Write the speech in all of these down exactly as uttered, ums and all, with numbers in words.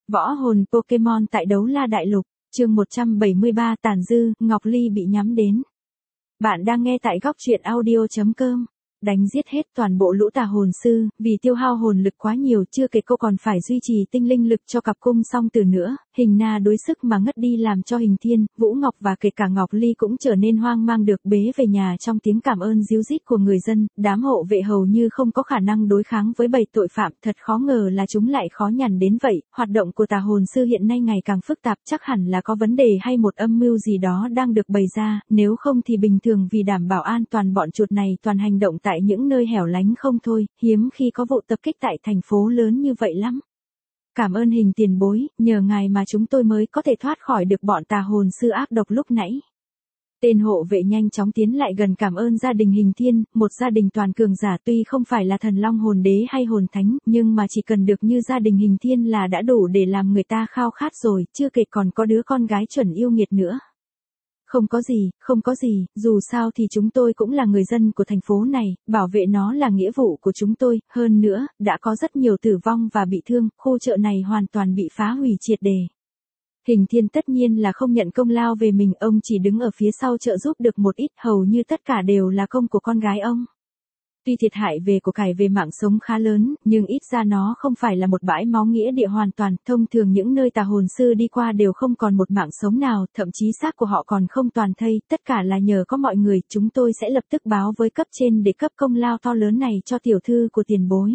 Võ hồn Pokemon tại Đấu La Đại Lục, chương một trăm bảy mươi ba tàn dư, Ngọc Ly bị nhắm đến. Bạn đang nghe tại góc truyện audio chấm com. Đánh giết hết toàn bộ lũ tà hồn sư, vì tiêu hao hồn lực quá nhiều, chưa kể cô còn phải duy trì tinh linh lực cho cặp cung song từ nữa, Hình Na đối sức mà ngất đi làm cho Hình Thiên, Vũ Ngọc và kể cả Ngọc Ly cũng trở nên hoang mang được bế về nhà trong tiếng cảm ơn ríu rít của người dân, đám hộ vệ hầu như không có khả năng đối kháng với bầy tội phạm, thật khó ngờ là chúng lại khó nhằn đến vậy, hoạt động của tà hồn sư hiện nay ngày càng phức tạp, chắc hẳn là có vấn đề hay một âm mưu gì đó đang được bày ra, nếu không thì bình thường vì đảm bảo an toàn bọn chuột này toàn hành động tại những nơi hẻo lánh không thôi, hiếm khi có vụ tập kích tại thành phố lớn như vậy lắm. Cảm ơn Hình tiền bối, nhờ ngài mà chúng tôi mới có thể thoát khỏi được bọn tà hồn sư ác độc lúc nãy. Tên hộ vệ nhanh chóng tiến lại gần cảm ơn gia đình Hình Thiên, một gia đình toàn cường giả tuy không phải là thần long hồn đế hay hồn thánh, nhưng mà chỉ cần được như gia đình Hình Thiên là đã đủ để làm người ta khao khát rồi, chưa kể còn có đứa con gái chuẩn yêu nghiệt nữa. Không có gì, không có gì, dù sao thì chúng tôi cũng là người dân của thành phố này, bảo vệ nó là nghĩa vụ của chúng tôi, hơn nữa, đã có rất nhiều tử vong và bị thương, khu chợ này hoàn toàn bị phá hủy triệt đề. Hình Thiên tất nhiên là không nhận công lao về mình, ông chỉ đứng ở phía sau trợ giúp được một ít, hầu như tất cả đều là công của con gái ông. Tuy thiệt hại về của cải về mạng sống khá lớn, nhưng ít ra nó không phải là một bãi máu nghĩa địa hoàn toàn, thông thường những nơi tà hồn sư đi qua đều không còn một mạng sống nào, thậm chí xác của họ còn không toàn thây, tất cả là nhờ có mọi người, chúng tôi sẽ lập tức báo với cấp trên để cấp công lao to lớn này cho tiểu thư của tiền bối.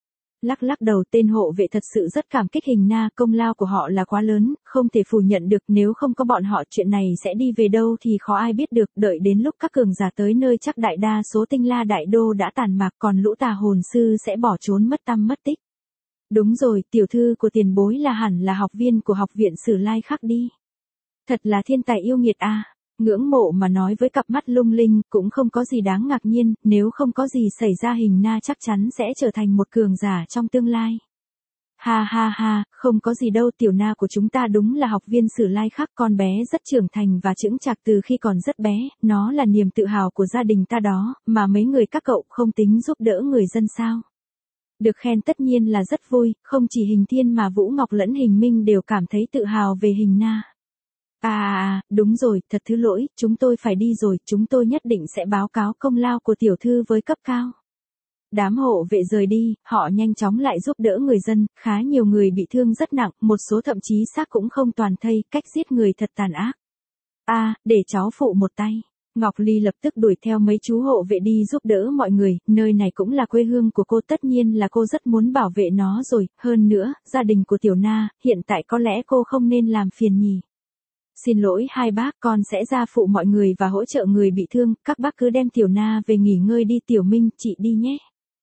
Lắc lắc đầu, tên hộ vệ thật sự rất cảm kích Hình Na, công lao của họ là quá lớn, không thể phủ nhận được, nếu không có bọn họ chuyện này sẽ đi về đâu thì khó ai biết được, đợi đến lúc các cường giả tới nơi chắc đại đa số tinh la đại đô đã tàn mạc, còn lũ tà hồn sư sẽ bỏ trốn mất tăm mất tích. Đúng rồi, tiểu thư của tiền bối là hẳn là học viên của học viện Sử Lai Khắc đi. Thật là thiên tài yêu nghiệt à. Ngưỡng mộ mà nói với cặp mắt lung linh, cũng không có gì đáng ngạc nhiên, nếu không có gì xảy ra Hình Na chắc chắn sẽ trở thành một cường giả trong tương lai. Ha ha ha, không có gì đâu, tiểu Na của chúng ta đúng là học viên Sử Lai Khắc, con bé rất trưởng thành và chững chạc từ khi còn rất bé, nó là niềm tự hào của gia đình ta đó, mà mấy người các cậu không tính giúp đỡ người dân sao? Được khen tất nhiên là rất vui, không chỉ Hình Thiên mà Vũ Ngọc lẫn Hình Minh đều cảm thấy tự hào về Hình Na. À à, đúng rồi, thật thứ lỗi, chúng tôi phải đi rồi, chúng tôi nhất định sẽ báo cáo công lao của tiểu thư với cấp cao. Đám hộ vệ rời đi, họ nhanh chóng lại giúp đỡ người dân, khá nhiều người bị thương rất nặng, một số thậm chí xác cũng không toàn thây, cách giết người thật tàn ác. À, để cháu phụ một tay. Ngọc Ly lập tức đuổi theo mấy chú hộ vệ đi giúp đỡ mọi người, nơi này cũng là quê hương của cô, tất nhiên là cô rất muốn bảo vệ nó rồi, hơn nữa, gia đình của Tiểu Na, hiện tại có lẽ cô không nên làm phiền nhỉ. Xin lỗi hai bác, con sẽ ra phụ mọi người và hỗ trợ người bị thương, các bác cứ đem Tiểu Na về nghỉ ngơi đi. Tiểu Minh, chị đi nhé.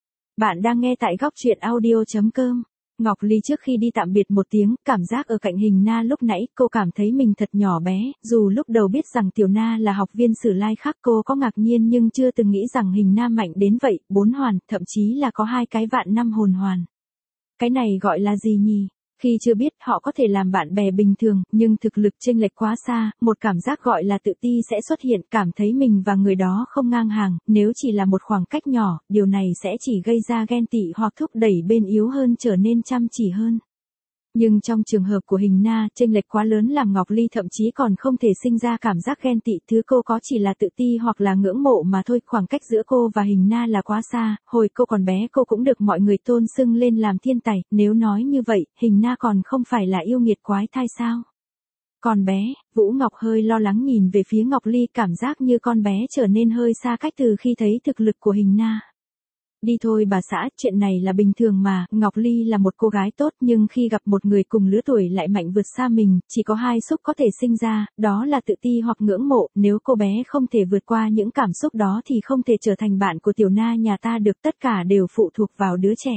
Bạn đang nghe tại góc truyện audio chấm com. Ngọc Ly trước khi đi tạm biệt một tiếng, cảm giác ở cạnh Hình Na lúc nãy, cô cảm thấy mình thật nhỏ bé, dù lúc đầu biết rằng Tiểu Na là học viên Sử Lai Khắc cô có ngạc nhiên nhưng chưa từng nghĩ rằng Hình Na mạnh đến vậy, bốn hoàn, thậm chí là có hai cái vạn năm hồn hoàn. Cái này gọi là gì nhỉ? Khi chưa biết họ có thể làm bạn bè bình thường, nhưng thực lực chênh lệch quá xa, một cảm giác gọi là tự ti sẽ xuất hiện, cảm thấy mình và người đó không ngang hàng, nếu chỉ là một khoảng cách nhỏ, điều này sẽ chỉ gây ra ghen tị hoặc thúc đẩy bên yếu hơn trở nên chăm chỉ hơn. Nhưng trong trường hợp của Hình Na, chênh lệch quá lớn làm Ngọc Ly thậm chí còn không thể sinh ra cảm giác ghen tị, thứ cô có chỉ là tự ti hoặc là ngưỡng mộ mà thôi, khoảng cách giữa cô và Hình Na là quá xa, hồi cô còn bé cô cũng được mọi người tôn xưng lên làm thiên tài, nếu nói như vậy, Hình Na còn không phải là yêu nghiệt quái thai sao? Con bé, Vũ Ngọc hơi lo lắng nhìn về phía Ngọc Ly, cảm giác như con bé trở nên hơi xa cách từ khi thấy thực lực của Hình Na. Đi thôi bà xã, chuyện này là bình thường mà, Ngọc Ly là một cô gái tốt nhưng khi gặp một người cùng lứa tuổi lại mạnh vượt xa mình, chỉ có hai xúc có thể sinh ra, đó là tự ti hoặc ngưỡng mộ, nếu cô bé không thể vượt qua những cảm xúc đó thì không thể trở thành bạn của Tiểu Na nhà ta được, tất cả đều phụ thuộc vào đứa trẻ.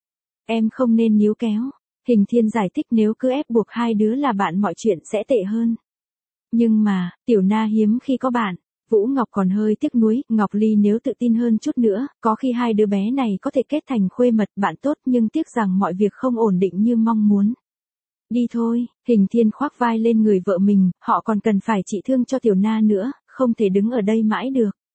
Em không nên níu kéo. Hình Thiên giải thích, nếu cứ ép buộc hai đứa là bạn mọi chuyện sẽ tệ hơn. Nhưng mà, Tiểu Na hiếm khi có bạn. Vũ Ngọc còn hơi tiếc nuối, Ngọc Ly nếu tự tin hơn chút nữa, có khi hai đứa bé này có thể kết thành khuê mật bạn tốt, nhưng tiếc rằng mọi việc không ổn định như mong muốn. Đi thôi, Hình Thiên khoác vai lên người vợ mình, họ còn cần phải trị thương cho Tiểu Na nữa, không thể đứng ở đây mãi được.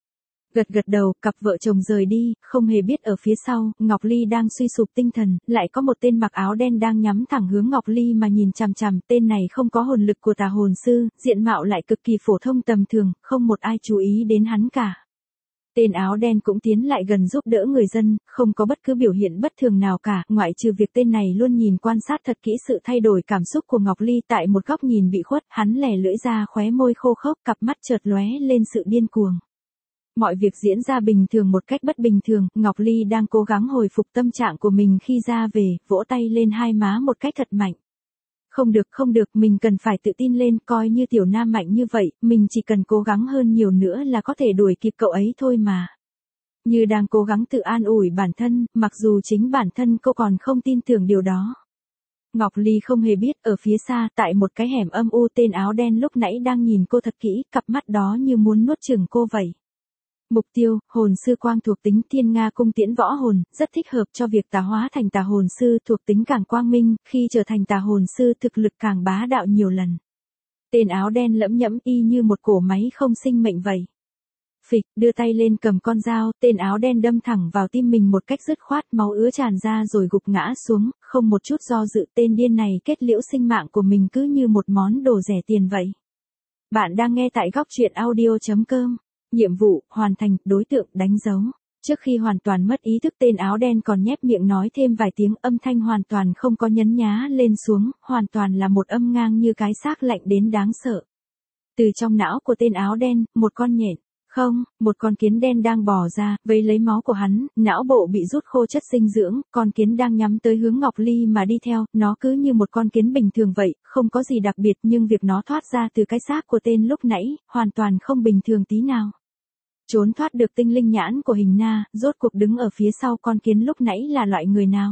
Gật gật đầu, cặp vợ chồng rời đi, không hề biết ở phía sau, Ngọc Ly đang suy sụp tinh thần, lại có một tên mặc áo đen đang nhắm thẳng hướng Ngọc Ly mà nhìn chằm chằm, tên này không có hồn lực của tà hồn sư, diện mạo lại cực kỳ phổ thông tầm thường, không một ai chú ý đến hắn cả. Tên áo đen cũng tiến lại gần giúp đỡ người dân, không có bất cứ biểu hiện bất thường nào cả, ngoại trừ việc tên này luôn nhìn quan sát thật kỹ sự thay đổi cảm xúc của Ngọc Ly tại một góc nhìn bị khuất, hắn lẻ lưỡi ra khóe môi khô khốc, cặp mắt chợt lóe lên sự điên cuồng. Mọi việc diễn ra bình thường một cách bất bình thường, Ngọc Ly đang cố gắng hồi phục tâm trạng của mình khi ra về, vỗ tay lên hai má một cách thật mạnh. Không được, không được, mình cần phải tự tin lên, coi như tiểu nam mạnh như vậy, mình chỉ cần cố gắng hơn nhiều nữa là có thể đuổi kịp cậu ấy thôi mà. Như đang cố gắng tự an ủi bản thân, mặc dù chính bản thân cô còn không tin tưởng điều đó. Ngọc Ly không hề biết, ở phía xa, tại một cái hẻm âm u, tên áo đen lúc nãy đang nhìn cô thật kỹ, cặp mắt đó như muốn nuốt chửng cô vậy. Mục tiêu, hồn sư quang thuộc tính Thiên Nga cung tiễn võ hồn, rất thích hợp cho việc tà hóa thành tà hồn sư, thuộc tính càng quang minh, khi trở thành tà hồn sư thực lực càng bá đạo nhiều lần. Tên áo đen lẫm nhẫm y như một cỗ máy không sinh mệnh vậy. Phịch, đưa tay lên cầm con dao, tên áo đen đâm thẳng vào tim mình một cách dứt khoát, máu ứa tràn ra rồi gục ngã xuống, không một chút do dự, tên điên này kết liễu sinh mạng của mình cứ như một món đồ rẻ tiền vậy. Bạn đang nghe tại góc truyện audio chấm com. Nhiệm vụ, hoàn thành, đối tượng, đánh dấu. Trước khi hoàn toàn mất ý thức, tên áo đen còn nhép miệng nói thêm vài tiếng, âm thanh hoàn toàn không có nhấn nhá lên xuống, hoàn toàn là một âm ngang như cái xác lạnh đến đáng sợ. Từ trong não của tên áo đen, một con nhện, không, một con kiến đen đang bò ra, vây lấy máu của hắn, não bộ bị rút khô chất dinh dưỡng, con kiến đang nhắm tới hướng Ngọc Ly mà đi theo, nó cứ như một con kiến bình thường vậy, không có gì đặc biệt, nhưng việc nó thoát ra từ cái xác của tên lúc nãy, hoàn toàn không bình thường tí nào. Trốn thoát được tinh linh nhãn của Hình Na, rốt cuộc đứng ở phía sau con kiến lúc nãy là loại người nào?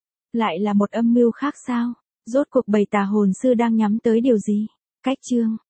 Lại là một âm mưu khác sao? Rốt cuộc bầy tà hồn sư đang nhắm tới điều gì? Cách chương